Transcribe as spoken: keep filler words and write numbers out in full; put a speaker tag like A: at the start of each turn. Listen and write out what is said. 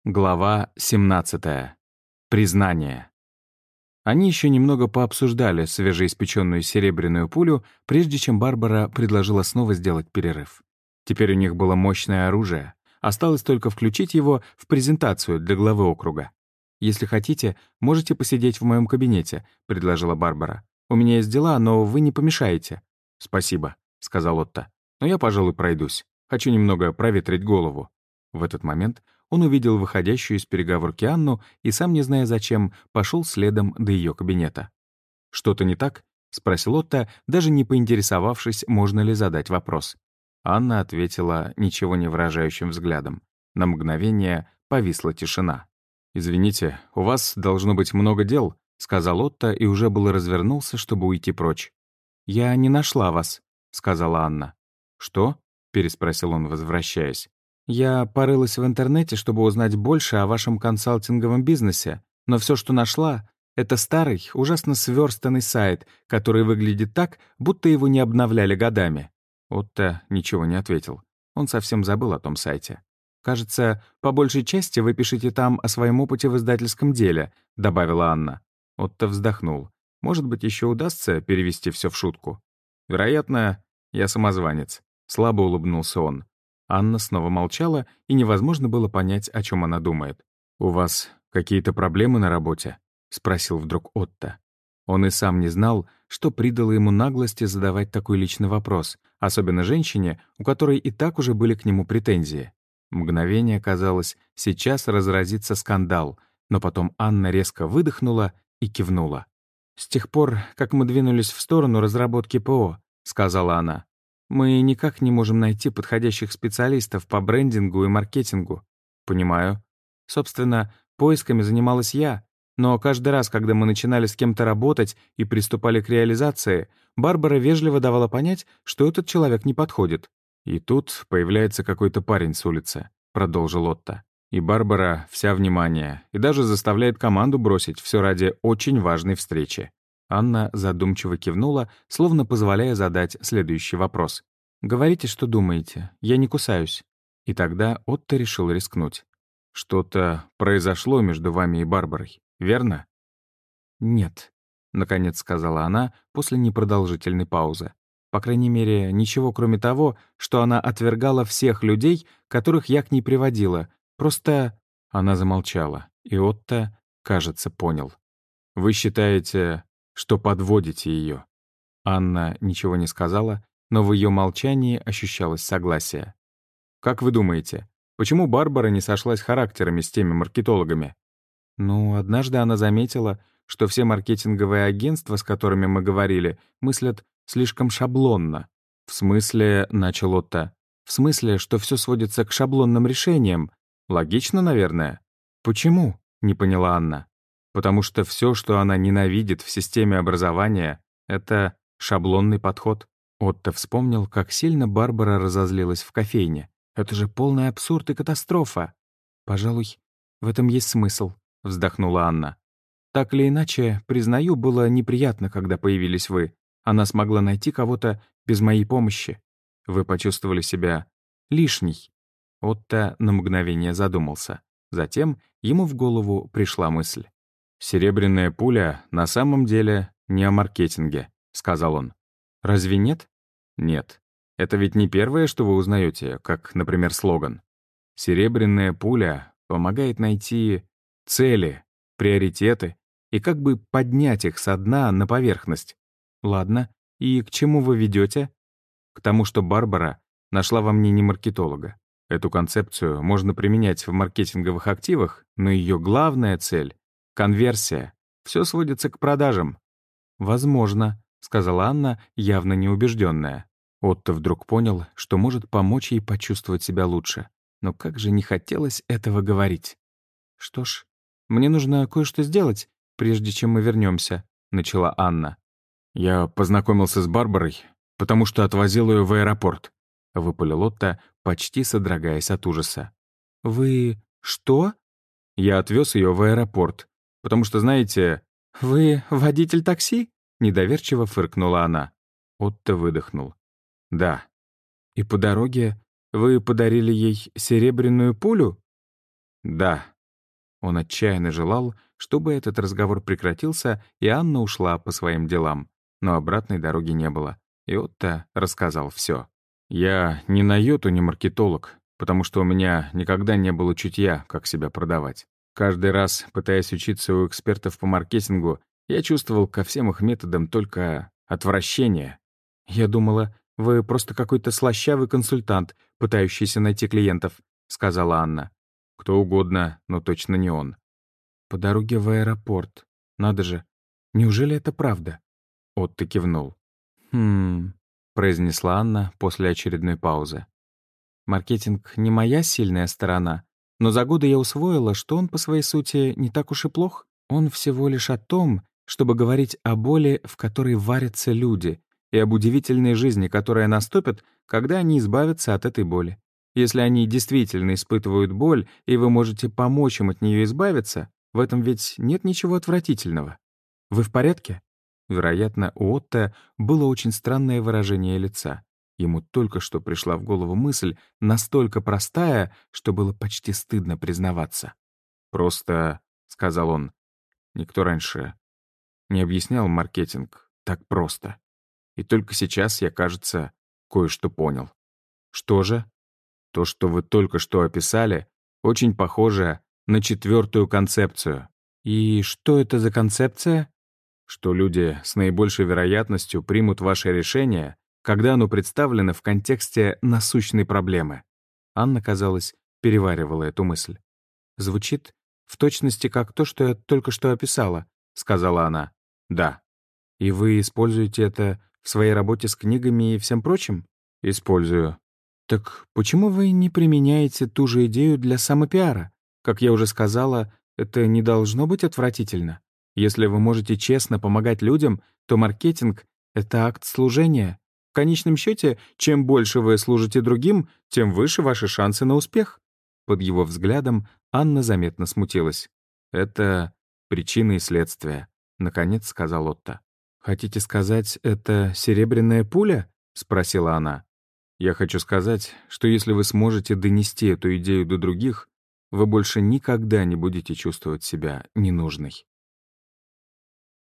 A: Глава семнадцатая. Признание. Они еще немного пообсуждали свежеиспеченную серебряную пулю, прежде чем Барбара предложила снова сделать перерыв. Теперь у них было мощное оружие. Осталось только включить его в презентацию для главы округа. «Если хотите, можете посидеть в моем кабинете», — предложила Барбара. «У меня есть дела, но вы не помешаете». «Спасибо», — сказал Отто. «Но я, пожалуй, пройдусь. Хочу немного проветрить голову». В этот момент он увидел выходящую из переговорки Анну и, сам не зная зачем, пошел следом до ее кабинета. «Что-то не так?» — спросил Отто, даже не поинтересовавшись, можно ли задать вопрос. Анна ответила ничего не выражающим взглядом. На мгновение повисла тишина. «Извините, у вас должно быть много дел», — сказал Отто и уже было развернулся, чтобы уйти прочь. «Я не нашла вас», — сказала Анна. «Что?» — переспросил он, возвращаясь. «Я порылась в интернете, чтобы узнать больше о вашем консалтинговом бизнесе, но все, что нашла, — это старый, ужасно сверстанный сайт, который выглядит так, будто его не обновляли годами». Отто ничего не ответил. Он совсем забыл о том сайте. «Кажется, по большей части вы пишете там о своем опыте в издательском деле», — добавила Анна. Отто вздохнул. «Может быть, еще удастся перевести все в шутку?» «Вероятно, я самозванец», — слабо улыбнулся он. Анна снова молчала, и невозможно было понять, о чем она думает. «У вас какие-то проблемы на работе?» — спросил вдруг Отто. Он и сам не знал, что придало ему наглости задавать такой личный вопрос, особенно женщине, у которой и так уже были к нему претензии. Мгновение казалось, сейчас разразится скандал, но потом Анна резко выдохнула и кивнула. «С тех пор, как мы двинулись в сторону разработки ПО», — сказала она, «мы никак не можем найти подходящих специалистов по брендингу и маркетингу». «Понимаю. Собственно, поисками занималась я, но каждый раз, когда мы начинали с кем-то работать и приступали к реализации, Барбара вежливо давала понять, что этот человек не подходит». «И тут появляется какой-то парень с улицы», — продолжил Отто. «И Барбара вся внимание, и даже заставляет команду бросить все ради очень важной встречи». Анна задумчиво кивнула, словно позволяя задать следующий вопрос. «Говорите, что думаете. Я не кусаюсь». И тогда Отто решил рискнуть. «Что-то произошло между вами и Барбарой, верно?» «Нет», — наконец сказала она после непродолжительной паузы. По крайней мере, ничего кроме того, что она отвергала всех людей, которых я к ней приводила. Просто...» Она замолчала, и Отто, кажется, понял. «Вы считаете, что подводите ее?» Анна ничего не сказала, но в ее молчании ощущалось согласие. «Как вы думаете, почему Барбара не сошлась характерами с теми маркетологами?» «Ну, однажды она заметила, что все маркетинговые агентства, с которыми мы говорили, мыслят слишком шаблонно». «В смысле», — начал Отто, «в смысле, что все сводится к шаблонным решениям. Логично, наверное». «Почему?» — не поняла Анна. «Потому что все, что она ненавидит в системе образования, — это шаблонный подход». Отто вспомнил, как сильно Барбара разозлилась в кофейне. «Это же полный абсурд и катастрофа». «Пожалуй, в этом есть смысл», — вздохнула Анна. «Так или иначе, признаю, было неприятно, когда появились вы. Она смогла найти кого-то без моей помощи. Вы почувствовали себя лишней». Отто на мгновение задумался. Затем ему в голову пришла мысль. «Серебряная пуля на самом деле не о маркетинге», — сказал он. «Разве нет?» «Нет. Это ведь не первое, что вы узнаете, как, например, слоган. Серебряная пуля помогает найти цели, приоритеты и как бы поднять их со дна на поверхность. Ладно, и к чему вы ведете? К тому, что Барбара нашла во мне не маркетолога. Эту концепцию можно применять в маркетинговых активах, но ее главная цель — конверсия. Все сводится к продажам». «Возможно», — сказала Анна, явно неубежденная. Отто вдруг понял, что может помочь ей почувствовать себя лучше. Но как же не хотелось этого говорить. «Что ж, мне нужно кое-что сделать, прежде чем мы вернемся», — начала Анна. «Я познакомился с Барбарой, потому что отвозил ее в аэропорт», — выпалил Отто, почти содрогаясь от ужаса. «Вы что?» «Я отвез ее в аэропорт, потому что, знаете...» «Вы водитель такси?» — недоверчиво фыркнула она. Отто выдохнул. «Да». «И по дороге вы подарили ей серебряную пулю?» «Да», Он отчаянно желал, чтобы этот разговор прекратился, и Анна ушла по своим делам. Но обратной дороги не было, и Отто рассказал все. «Я ни на йоту не маркетолог, потому что у меня никогда не было чутья, как себя продавать. Каждый раз, пытаясь учиться у экспертов по маркетингу, я чувствовал ко всем их методам только отвращение. Я думала, вы просто какой-то слащавый консультант, пытающийся найти клиентов», — сказала Анна. «Кто угодно, но точно не он». «По дороге в аэропорт. Надо же. Неужели это правда?» Отто кивнул. «Хм...» — произнесла Анна после очередной паузы. «Маркетинг не моя сильная сторона, но за годы я усвоила, что он по своей сути не так уж и плох. Он всего лишь о том, чтобы говорить о боли, в которой варятся люди, и об удивительной жизни, которая наступит, когда они избавятся от этой боли. Если они действительно испытывают боль, и вы можете помочь им от нее избавиться, в этом ведь нет ничего отвратительного. Вы в порядке?» Вероятно, у Отто было очень странное выражение лица. Ему только что пришла в голову мысль, настолько простая, что было почти стыдно признаваться. «Просто», — сказал он, — «никто раньше не объяснял маркетинг так просто. И только сейчас я, кажется, кое-что понял». «Что же?» «То, что вы только что описали, очень похоже на четвертую концепцию». «И что это за концепция?» «Что люди с наибольшей вероятностью примут ваше решение, когда оно представлено в контексте насущной проблемы». Анна, казалось, переваривала эту мысль. «Звучит в точности как то, что я только что описала», — сказала она. «Да». «И вы используете это в своей работе с книгами и всем прочим?» «Использую». «Так почему вы не применяете ту же идею для самопиара? Как я уже сказала, это не должно быть отвратительно. Если вы можете честно помогать людям, то маркетинг — это акт служения. В конечном счете, чем больше вы служите другим, тем выше ваши шансы на успех». Под его взглядом Анна заметно смутилась. «Это причины и следствия», — наконец сказал Отто. «Хотите сказать, это серебряная пуля?» — спросила она. «Я хочу сказать, что если вы сможете донести эту идею до других, вы больше никогда не будете чувствовать себя ненужной».